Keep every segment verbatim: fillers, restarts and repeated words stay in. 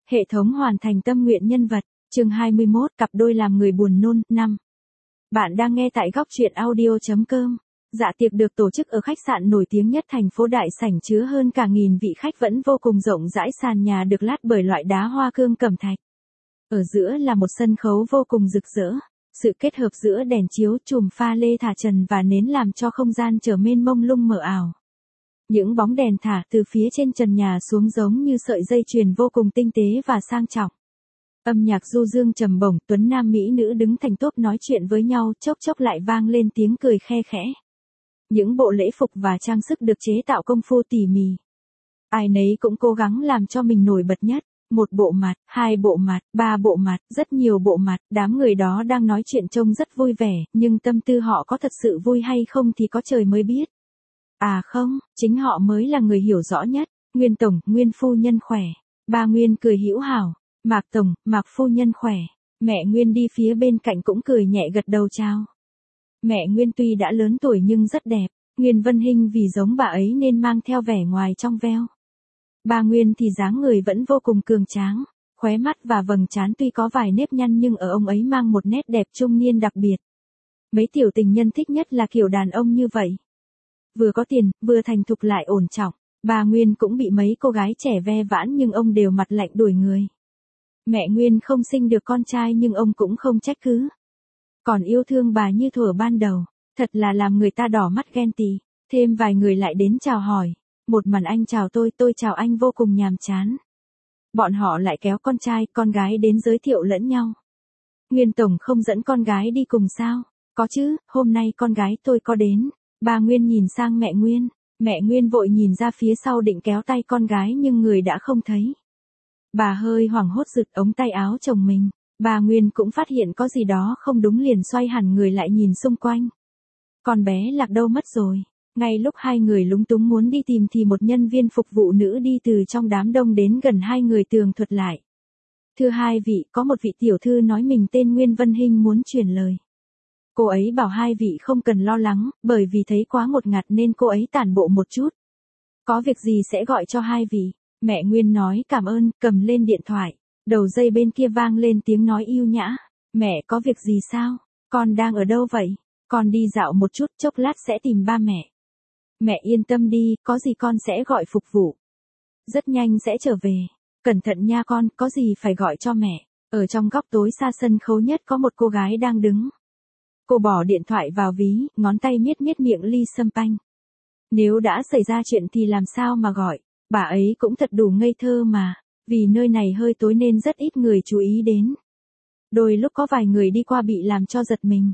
Hệ thống hoàn thành tâm nguyện nhân vật, chương hai mươi mốt, cặp đôi làm người buồn nôn, năm. Bạn đang nghe tại góc truyện audio chấm com. Dạ tiệc được tổ chức ở khách sạn nổi tiếng nhất thành phố Đại Sảnh chứa hơn cả nghìn vị khách vẫn vô cùng rộng rãi, sàn nhà được lát bởi loại đá hoa cương cẩm thạch. Ở giữa là một sân khấu vô cùng rực rỡ. Sự kết hợp giữa đèn chiếu, chùm pha lê thả trần và nến làm cho không gian trở nên mông lung mờ ảo. Những bóng đèn thả từ phía trên trần nhà xuống giống như sợi dây chuyền vô cùng tinh tế và sang trọng. Âm nhạc du dương trầm bổng, tuấn nam mỹ nữ đứng thành tốp nói chuyện với nhau, chốc chốc lại vang lên tiếng cười khe khẽ. Những bộ lễ phục và trang sức được chế tạo công phu tỉ mỉ. Ai nấy cũng cố gắng làm cho mình nổi bật nhất. Một bộ mặt, hai bộ mặt, ba bộ mặt, rất nhiều bộ mặt, đám người đó đang nói chuyện trông rất vui vẻ, nhưng tâm tư họ có thật sự vui hay không thì có trời mới biết. À không, chính họ mới là người hiểu rõ nhất. Nguyên tổng, Nguyên phu nhân khỏe. Ba Nguyên cười hữu hảo. Mạc tổng, Mạc phu nhân khỏe. Mẹ Nguyên đi phía bên cạnh cũng cười nhẹ gật đầu chào. Mẹ Nguyên tuy đã lớn tuổi nhưng rất đẹp. Nguyên Vân Hinh vì giống bà ấy nên mang theo vẻ ngoài trong veo. Ba Nguyên thì dáng người vẫn vô cùng cường tráng, khóe mắt và vầng trán tuy có vài nếp nhăn nhưng ở ông ấy mang một nét đẹp trung niên đặc biệt. Mấy tiểu tình nhân thích nhất là kiểu đàn ông như vậy. Vừa có tiền, vừa thành thục lại ổn trọng. Ba Nguyên cũng bị mấy cô gái trẻ ve vãn nhưng ông đều mặt lạnh đuổi người. Mẹ Nguyên không sinh được con trai nhưng ông cũng không trách cứ. Còn yêu thương bà như thuở ban đầu, thật là làm người ta đỏ mắt ghen tị. Thêm vài người lại đến chào hỏi. Một màn anh chào tôi, tôi chào anh vô cùng nhàm chán. Bọn họ lại kéo con trai, con gái đến giới thiệu lẫn nhau. Nguyên tổng không dẫn con gái đi cùng sao? Có chứ, hôm nay con gái tôi có đến. Ba Nguyên nhìn sang mẹ Nguyên. Mẹ Nguyên vội nhìn ra phía sau định kéo tay con gái nhưng người đã không thấy. Bà hơi hoảng hốt giựt ống tay áo chồng mình. Bà Nguyên cũng phát hiện có gì đó không đúng liền xoay hẳn người lại nhìn xung quanh. Con bé lạc đâu mất rồi. Ngay lúc hai người lúng túng muốn đi tìm thì một nhân viên phục vụ nữ đi từ trong đám đông đến gần hai người tường thuật lại. Thưa hai vị, có một vị tiểu thư nói mình tên Nguyên Vân Hinh muốn truyền lời. Cô ấy bảo hai vị không cần lo lắng, bởi vì thấy quá ngột ngạt nên cô ấy tản bộ một chút. Có việc gì sẽ gọi cho hai vị. Mẹ Nguyên nói cảm ơn, cầm lên điện thoại. Đầu dây bên kia vang lên tiếng nói yêu nhã. Mẹ có việc gì sao? Con đang ở đâu vậy? Con đi dạo một chút, chốc lát sẽ tìm ba mẹ. Mẹ yên tâm đi, có gì con sẽ gọi phục vụ. Rất nhanh sẽ trở về. Cẩn thận nha con, có gì phải gọi cho mẹ. Ở trong góc tối xa sân khấu nhất có một cô gái đang đứng. Cô bỏ điện thoại vào ví, ngón tay miết miết miệng ly sâm panh. Nếu đã xảy ra chuyện thì làm sao mà gọi. Bà ấy cũng thật đủ ngây thơ mà. Vì nơi này hơi tối nên rất ít người chú ý đến. Đôi lúc có vài người đi qua bị làm cho giật mình.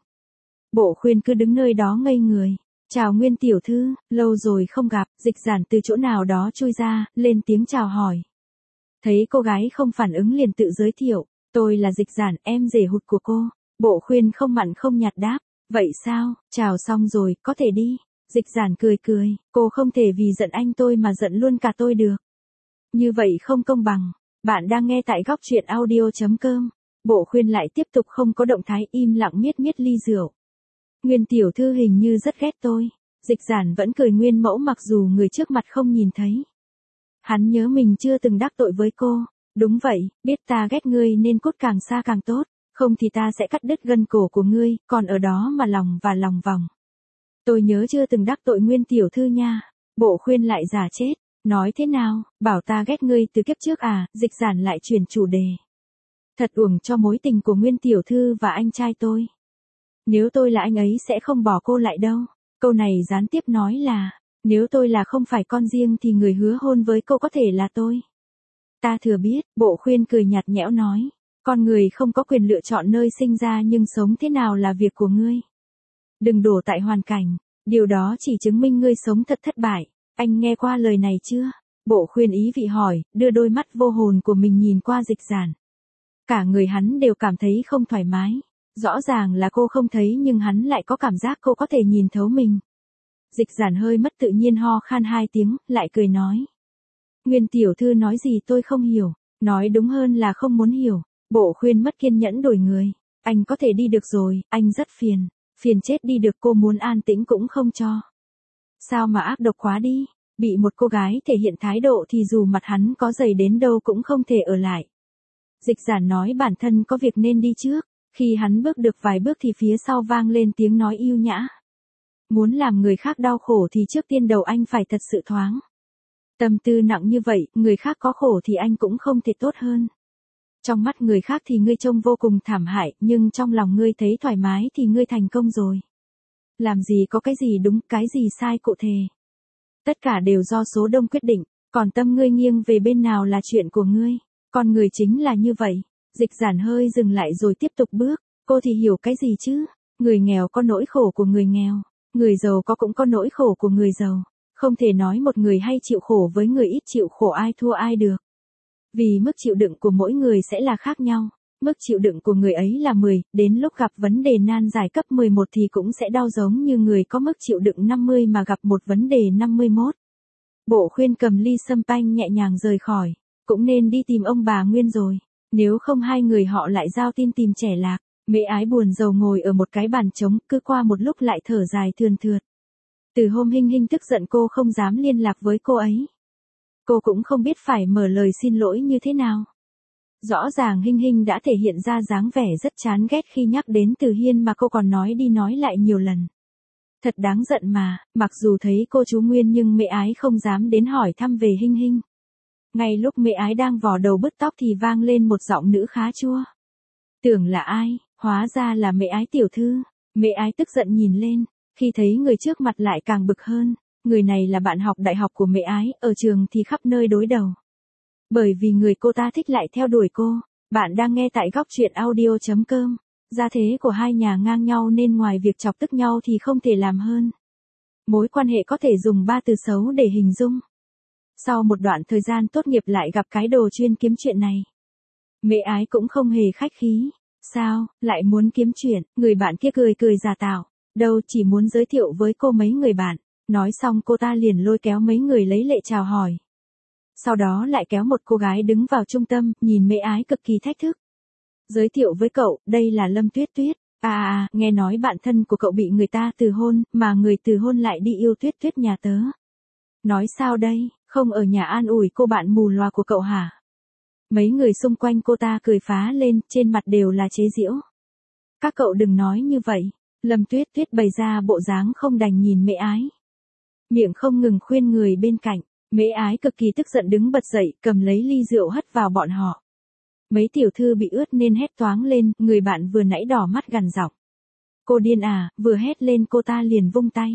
Bộ Khuyên cứ đứng nơi đó ngây người. Chào Nguyên tiểu thư, lâu rồi không gặp. Dịch Giản từ chỗ nào đó chui ra, lên tiếng chào hỏi. Thấy cô gái không phản ứng liền tự giới thiệu. Tôi là Dịch Giản, em rể hụt của cô. Bộ Khuyên không mặn không nhạt đáp. Vậy sao, chào xong rồi, có thể đi. Dịch Giản cười cười, cô không thể vì giận anh tôi mà giận luôn cả tôi được. Như vậy không công bằng. Bạn đang nghe tại góc truyện audio chấm com. Bộ Khuyên lại tiếp tục không có động thái, im lặng miết miết ly rượu. Nguyên tiểu thư hình như rất ghét tôi. Dịch Giản vẫn cười nguyên mẫu mặc dù người trước mặt không nhìn thấy. Hắn nhớ mình chưa từng đắc tội với cô. Đúng vậy, biết ta ghét ngươi nên cút càng xa càng tốt. Không thì ta sẽ cắt đứt gân cổ của ngươi, còn ở đó mà lòng và lòng vòng. Tôi nhớ chưa từng đắc tội Nguyên tiểu thư nha. Bộ Khuyên lại giả chết. Nói thế nào, bảo ta ghét ngươi từ kiếp trước à, Dịch Giản lại chuyển chủ đề. Thật uổng cho mối tình của Nguyên tiểu thư và anh trai tôi. Nếu tôi là anh ấy sẽ không bỏ cô lại đâu. Câu này gián tiếp nói là, nếu tôi là không phải con riêng thì người hứa hôn với cô có thể là tôi. Ta thừa biết, Bộ Khuyên cười nhạt nhẽo nói. Con người không có quyền lựa chọn nơi sinh ra nhưng sống thế nào là việc của ngươi. Đừng đổ tại hoàn cảnh, điều đó chỉ chứng minh ngươi sống thật thất bại. Anh nghe qua lời này chưa? Bộ Khuyên ý vị hỏi, đưa đôi mắt vô hồn của mình nhìn qua Dịch Giản. Cả người hắn đều cảm thấy không thoải mái. Rõ ràng là cô không thấy nhưng hắn lại có cảm giác cô có thể nhìn thấu mình. Dịch Giản hơi mất tự nhiên ho khan hai tiếng, lại cười nói. Nguyên tiểu thư nói gì tôi không hiểu, nói đúng hơn là không muốn hiểu. Bộ Khuyên mất kiên nhẫn đổi người. Anh có thể đi được rồi, anh rất phiền. Phiền chết đi được, cô muốn an tĩnh cũng không cho. Sao mà ác độc quá đi. Bị một cô gái thể hiện thái độ thì dù mặt hắn có dày đến đâu cũng không thể ở lại. Dịch Giản nói bản thân có việc nên đi trước, khi hắn bước được vài bước thì phía sau vang lên tiếng nói yêu nhã. Muốn làm người khác đau khổ thì trước tiên đầu anh phải thật sự thoáng. Tâm tư nặng như vậy, người khác có khổ thì anh cũng không thể tốt hơn. Trong mắt người khác thì ngươi trông vô cùng thảm hại, nhưng trong lòng ngươi thấy thoải mái thì ngươi thành công rồi. Làm gì có cái gì đúng, cái gì sai cụ thể. Tất cả đều do số đông quyết định, còn tâm ngươi nghiêng về bên nào là chuyện của ngươi. Con người chính là như vậy. Dịch Giản hơi dừng lại rồi tiếp tục bước. Cô thì hiểu cái gì chứ? Người nghèo có nỗi khổ của người nghèo. Người giàu có cũng có nỗi khổ của người giàu. Không thể nói một người hay chịu khổ với người ít chịu khổ ai thua ai được. Vì mức chịu đựng của mỗi người sẽ là khác nhau. Mức chịu đựng của người ấy là mười, đến lúc gặp vấn đề nan giải cấp mười một thì cũng sẽ đau giống như người có mức chịu đựng năm mươi mà gặp một vấn đề năm mươi mốt. Bộ Khuyên cầm ly sâm panh nhẹ nhàng rời khỏi. Cũng nên đi tìm ông bà Nguyên rồi. Nếu không hai người họ lại giao tin tìm trẻ lạc. Mẹ Ái buồn rầu ngồi ở một cái bàn trống, cứ qua một lúc lại thở dài thườn thượt. Từ hôm Hinh Hinh tức giận cô không dám liên lạc với cô ấy. Cô cũng không biết phải mở lời xin lỗi như thế nào. Rõ ràng Hinh Hinh đã thể hiện ra dáng vẻ rất chán ghét khi nhắc đến Từ Hiên mà cô còn nói đi nói lại nhiều lần. Thật đáng giận mà, mặc dù thấy cô chú Nguyên nhưng Mẹ Ái không dám đến hỏi thăm về Hinh Hinh. Ngay lúc Mẹ Ái đang vò đầu bứt tóc thì vang lên một giọng nữ khá chua. Tưởng là ai, hóa ra là Mẹ Ái tiểu thư. Mẹ Ái tức giận nhìn lên, khi thấy người trước mặt lại càng bực hơn. Người này là bạn học đại học của Mẹ Ái, ở trường thì khắp nơi đối đầu. Bởi vì người cô ta thích lại theo đuổi cô. Bạn đang nghe tại góc truyện audio chấm com. Gia thế của hai nhà ngang nhau nên ngoài việc chọc tức nhau thì không thể làm hơn. Mối quan hệ có thể dùng ba từ xấu để hình dung. Sau một đoạn thời gian tốt nghiệp lại gặp cái đồ chuyên kiếm chuyện này. Mẹ Ái cũng không hề khách khí. Sao, lại muốn kiếm chuyện? Người bạn kia cười cười giả tạo. Đâu, chỉ muốn giới thiệu với cô mấy người bạn. Nói xong cô ta liền lôi kéo mấy người lấy lệ chào hỏi. Sau đó lại kéo một cô gái đứng vào trung tâm, nhìn Mẹ Ái cực kỳ thách thức. Giới thiệu với cậu, đây là Lâm Tuyết Tuyết. À à, nghe nói bạn thân của cậu bị người ta từ hôn, mà người từ hôn lại đi yêu Tuyết Tuyết nhà tớ. Nói sao đây, không ở nhà an ủi cô bạn mù loà của cậu hả? Mấy người xung quanh cô ta cười phá lên, trên mặt đều là chế giễu. Các cậu đừng nói như vậy. Lâm Tuyết Tuyết bày ra bộ dáng không đành nhìn Mẹ Ái. Miệng không ngừng khuyên người bên cạnh. Mẹ Ái cực kỳ tức giận đứng bật dậy, cầm lấy ly rượu hất vào bọn họ. Mấy tiểu thư bị ướt nên hét toáng lên, người bạn vừa nãy đỏ mắt gằn giọng. Cô điên à, vừa hét lên cô ta liền vung tay.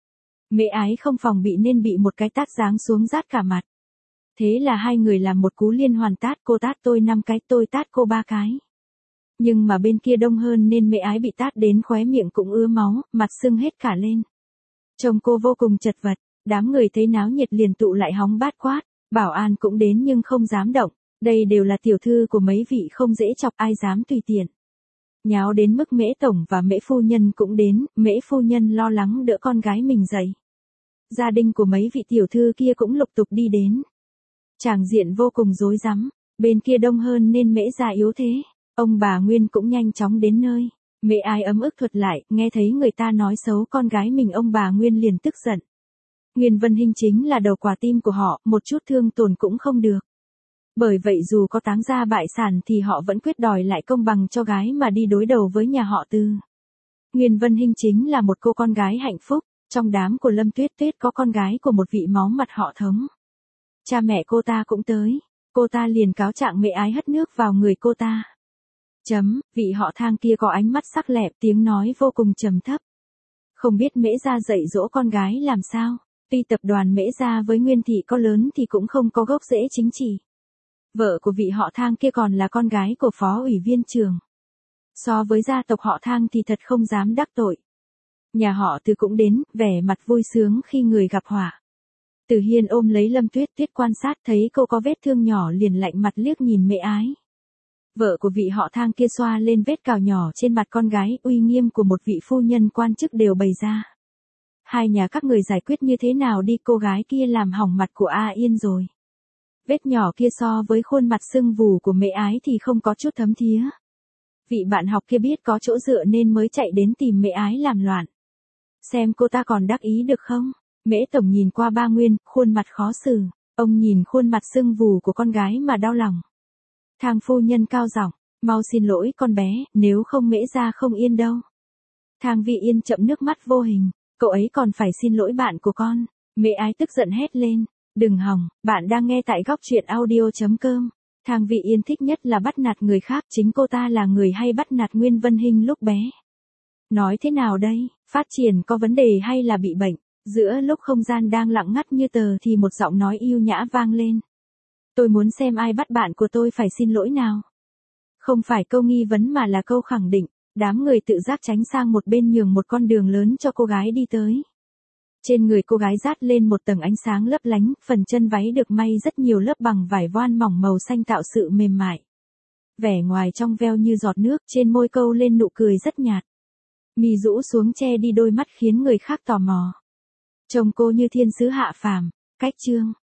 Mẹ Ái không phòng bị nên bị một cái tát giáng xuống rát cả mặt. Thế là hai người làm một cú liên hoàn tát, cô tát tôi năm cái, tôi tát cô ba cái. Nhưng mà bên kia đông hơn nên Mẹ Ái bị tát đến khóe miệng cũng ứa máu, mặt sưng hết cả lên. Trông cô vô cùng chật vật, đám người thấy náo nhiệt liền tụ lại hóng bát quát, bảo an cũng đến nhưng không dám động, đây đều là tiểu thư của mấy vị không dễ chọc ai dám tùy tiện. Nháo đến mức Mễ tổng và Mễ phu nhân cũng đến, Mễ phu nhân lo lắng đỡ con gái mình dậy. Gia đình của mấy vị tiểu thư kia cũng lục tục đi đến. Tràng diện vô cùng rối rắm, bên kia đông hơn nên Mễ gia yếu thế, ông bà Nguyên cũng nhanh chóng đến nơi. Mẹ Ái ấm ức thuật lại, nghe thấy người ta nói xấu con gái mình ông bà Nguyên liền tức giận. Nguyên Vân Hinh chính là đầu quả tim của họ, một chút thương tổn cũng không được. Bởi vậy dù có táng gia bại sản thì họ vẫn quyết đòi lại công bằng cho gái mà đi đối đầu với nhà họ Tư. Nguyên Vân Hinh chính là một cô con gái hạnh phúc, trong đám của Lâm Tuyết Tuyết có con gái của một vị máu mặt họ Thống. Cha mẹ cô ta cũng tới, cô ta liền cáo trạng Mẹ Ái hất nước vào người cô ta. Chấm, vị họ Thang kia có ánh mắt sắc lẹm, tiếng nói vô cùng trầm thấp. Không biết Mễ gia dạy dỗ con gái làm sao, tuy tập đoàn Mễ gia với Nguyên thị có lớn thì cũng không có gốc rễ chính trị. Vợ của vị họ Thang kia còn là con gái của phó ủy viên trưởng. So với gia tộc họ Thang thì thật không dám đắc tội. Nhà họ Từ cũng đến, vẻ mặt vui sướng khi người gặp họa. Từ Hiên ôm lấy Lâm Tuyết Tuyết quan sát thấy cô có vết thương nhỏ liền lạnh mặt liếc nhìn Mẹ Ái. Vợ của vị họ Thang kia xoa lên vết cào nhỏ trên mặt con gái, uy nghiêm của một vị phu nhân quan chức đều bày ra. Hai nhà các người giải quyết như thế nào đi, cô gái kia làm hỏng mặt của A Yên rồi. Vết nhỏ kia so với khuôn mặt sưng vù của Mẹ Ái thì không có chút thấm thía. Vị bạn học kia biết có chỗ dựa nên mới chạy đến tìm Mẹ Ái làm loạn. Xem cô ta còn đắc ý được không? Mễ tổng nhìn qua ba Nguyên, khuôn mặt khó xử. Ông nhìn khuôn mặt sưng vù của con gái mà đau lòng. Thang phu nhân cao giọng, mau xin lỗi con bé, nếu không Mễ gia không yên đâu. Thang Vi Yên chậm nước mắt vô hình, cậu ấy còn phải xin lỗi bạn của con. Mễ Ái tức giận hét lên, đừng hòng, bạn đang nghe tại góc truyện audio.com. Thang Vi Yên thích nhất là bắt nạt người khác, chính cô ta là người hay bắt nạt Nguyên Vân Hinh lúc bé. Nói thế nào đây, phát triển có vấn đề hay là bị bệnh? Giữa lúc không gian đang lặng ngắt như tờ thì một giọng nói yêu nhã vang lên. Tôi muốn xem ai bắt bạn của tôi phải xin lỗi nào. Không phải câu nghi vấn mà là câu khẳng định, đám người tự giác tránh sang một bên nhường một con đường lớn cho cô gái đi tới. Trên người cô gái dát lên một tầng ánh sáng lấp lánh, phần chân váy được may rất nhiều lớp bằng vải voan mỏng màu xanh tạo sự mềm mại. Vẻ ngoài trong veo như giọt nước, trên môi câu lên nụ cười rất nhạt. Mi rũ xuống che đi đôi mắt khiến người khác tò mò. Trông cô như thiên sứ hạ phàm, cách chương.